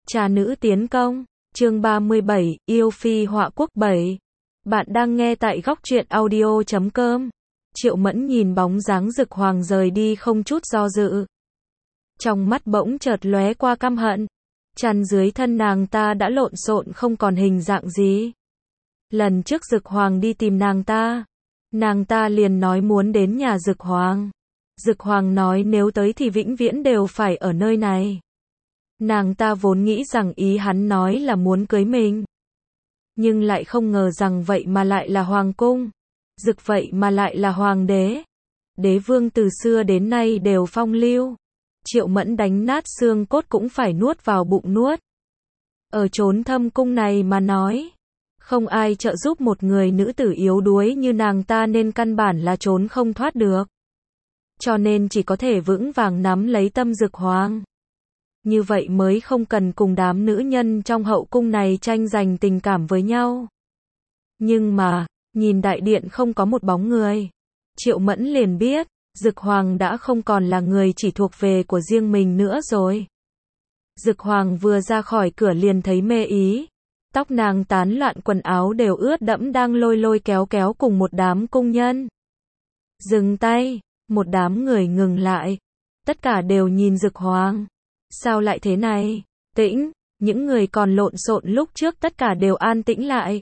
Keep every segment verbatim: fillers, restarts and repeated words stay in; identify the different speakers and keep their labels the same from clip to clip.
Speaker 1: Trà nữ tiến công, chương ba mươi bảy, yêu phi họa quốc bảy. Bạn đang nghe tại góc truyện audio chấm com. Triệu Mẫn nhìn bóng dáng Dực Hoàng rời đi không chút do dự. Trong mắt bỗng chợt lóe qua căm hận. Chăn dưới thân nàng ta đã lộn xộn không còn hình dạng gì. Lần trước Dực Hoàng đi tìm nàng ta, nàng ta liền nói muốn đến nhà Dực Hoàng. Dực Hoàng nói nếu tới thì vĩnh viễn đều phải ở nơi này. Nàng ta vốn nghĩ rằng ý hắn nói là muốn cưới mình. Nhưng lại không ngờ rằng vậy mà lại là hoàng cung. Dực vậy mà lại là hoàng đế. Đế vương từ xưa đến nay đều phong lưu. Triệu Mẫn đánh nát xương cốt cũng phải nuốt vào bụng nuốt. Ở chốn thâm cung này mà nói, không ai trợ giúp một người nữ tử yếu đuối như nàng ta nên căn bản là trốn không thoát được. Cho nên chỉ có thể vững vàng nắm lấy tâm Dực Hoàng. Như vậy mới không cần cùng đám nữ nhân trong hậu cung này tranh giành tình cảm với nhau. Nhưng mà, nhìn đại điện không có một bóng người. Triệu Mẫn liền biết, Dực Hoàng đã không còn là người chỉ thuộc về của riêng mình nữa rồi. Dực Hoàng vừa ra khỏi cửa liền thấy Mê Ý. Tóc nàng tán loạn, quần áo đều ướt đẫm, đang lôi lôi kéo kéo cùng một đám cung nhân. Dừng tay, một đám người ngừng lại. Tất cả đều nhìn Dực Hoàng. Sao lại thế này? Tĩnh, những người còn lộn xộn lúc trước tất cả đều an tĩnh lại.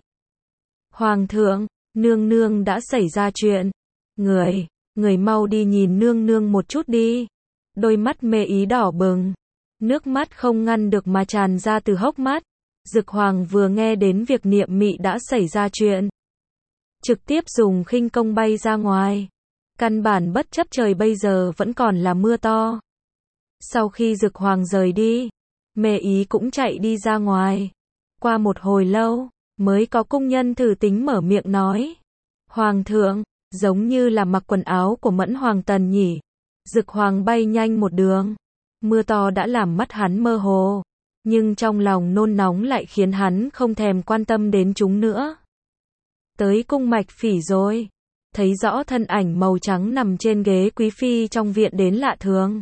Speaker 1: Hoàng thượng, nương nương đã xảy ra chuyện. Người, người mau đi nhìn nương nương một chút đi. Đôi mắt Mê Ý đỏ bừng. Nước mắt không ngăn được mà tràn ra từ hốc mắt. Dực Hoàng vừa nghe đến việc Niệm Mị đã xảy ra chuyện, trực tiếp dùng khinh công bay ra ngoài. Căn bản bất chấp trời bây giờ vẫn còn là mưa to. Sau khi Dực Hoàng rời đi, Mê Ý cũng chạy đi ra ngoài. Qua một hồi lâu, mới có cung nhân thử tính mở miệng nói. Hoàng thượng, giống như là mặc quần áo của Mẫn Hoàng Tần nhỉ. Dực Hoàng bay nhanh một đường. Mưa to đã làm mắt hắn mơ hồ. Nhưng trong lòng nôn nóng lại khiến hắn không thèm quan tâm đến chúng nữa. Tới cung Mạch Phỉ rồi. Thấy rõ thân ảnh màu trắng nằm trên ghế quý phi trong viện đến lạ thường.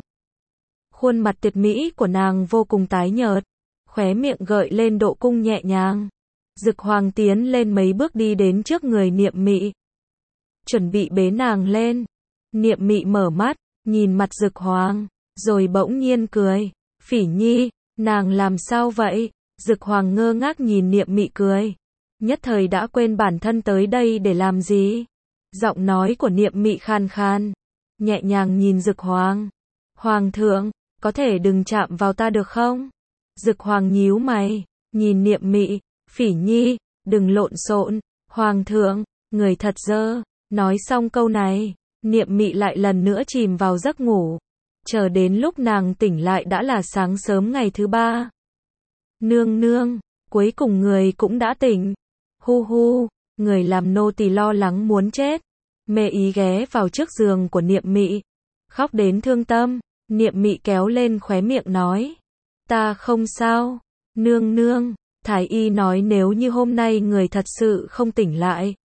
Speaker 1: Khuôn mặt tuyệt mỹ của nàng vô cùng tái nhợt, khóe miệng gợi lên độ cung nhẹ nhàng. Dực Hoàng tiến lên mấy bước đi đến trước người Niệm Mị, chuẩn bị bế nàng lên. Niệm Mị mở mắt, nhìn mặt Dực Hoàng, rồi bỗng nhiên cười. Phỉ nhi, nàng làm sao vậy? Dực Hoàng ngơ ngác nhìn Niệm Mị cười, nhất thời đã quên bản thân tới đây để làm gì. Giọng nói của Niệm Mị khan khan, nhẹ nhàng nhìn Dực Hoàng. Hoàng thượng, có thể đừng chạm vào ta được không? Dực Hoàng nhíu mày, nhìn Niệm Mị. Phỉ nhi, đừng lộn xộn. Hoàng thượng, người thật dơ. Nói xong câu này, Niệm Mị lại lần nữa chìm vào giấc ngủ. Chờ đến lúc nàng tỉnh lại đã là sáng sớm ngày thứ ba. Nương nương, cuối cùng người cũng đã tỉnh. Hu hu, người làm nô tỳ lo lắng muốn chết. Mê Ý ghé vào trước giường của Niệm Mị, khóc đến thương tâm. Niệm Mị kéo lên khóe miệng nói. Ta không sao. Nương nương, thái y nói nếu như hôm nay người thật sự không tỉnh lại,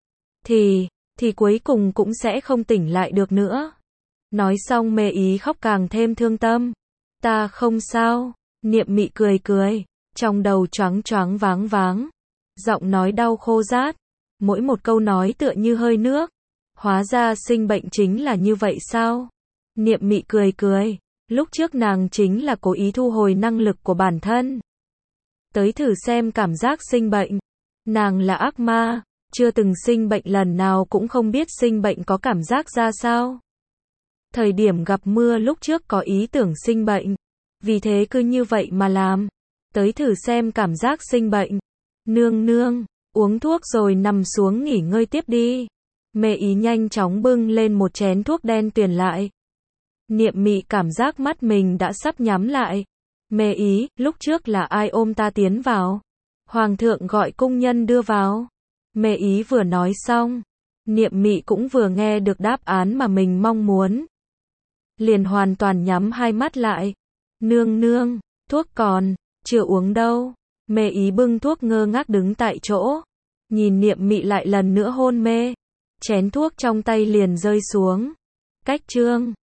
Speaker 1: Thì, thì cuối cùng cũng sẽ không tỉnh lại được nữa. Nói xong Mê Ý khóc càng thêm thương tâm. Ta không sao. Niệm Mị cười cười, trong đầu choáng choáng váng váng. Giọng nói đau khô rát. Mỗi một câu nói tựa như hơi nước. Hóa ra sinh bệnh chính là như vậy sao? Niệm Mị cười cười. Lúc trước nàng chính là cố ý thu hồi năng lực của bản thân. Tới thử xem cảm giác sinh bệnh. Nàng là ác ma, chưa từng sinh bệnh lần nào cũng không biết sinh bệnh có cảm giác ra sao. Thời điểm gặp mưa lúc trước có ý tưởng sinh bệnh, vì thế cứ như vậy mà làm. Tới thử xem cảm giác sinh bệnh. Nương nương, uống thuốc rồi nằm xuống nghỉ ngơi tiếp đi. Mê Ý nhanh chóng bưng lên một chén thuốc đen tuyền lại. Niệm Mị cảm giác mắt mình đã sắp nhắm lại. Mê Ý, lúc trước là ai ôm ta tiến vào? Hoàng thượng gọi cung nhân đưa vào. Mê Ý vừa nói xong, Niệm Mị cũng vừa nghe được đáp án mà mình mong muốn. Liền hoàn toàn nhắm hai mắt lại. Nương nương, thuốc còn, chưa uống đâu. Mê Ý bưng thuốc ngơ ngác đứng tại chỗ. Nhìn Niệm Mị lại lần nữa hôn mê. Chén thuốc trong tay liền rơi xuống. Cách chương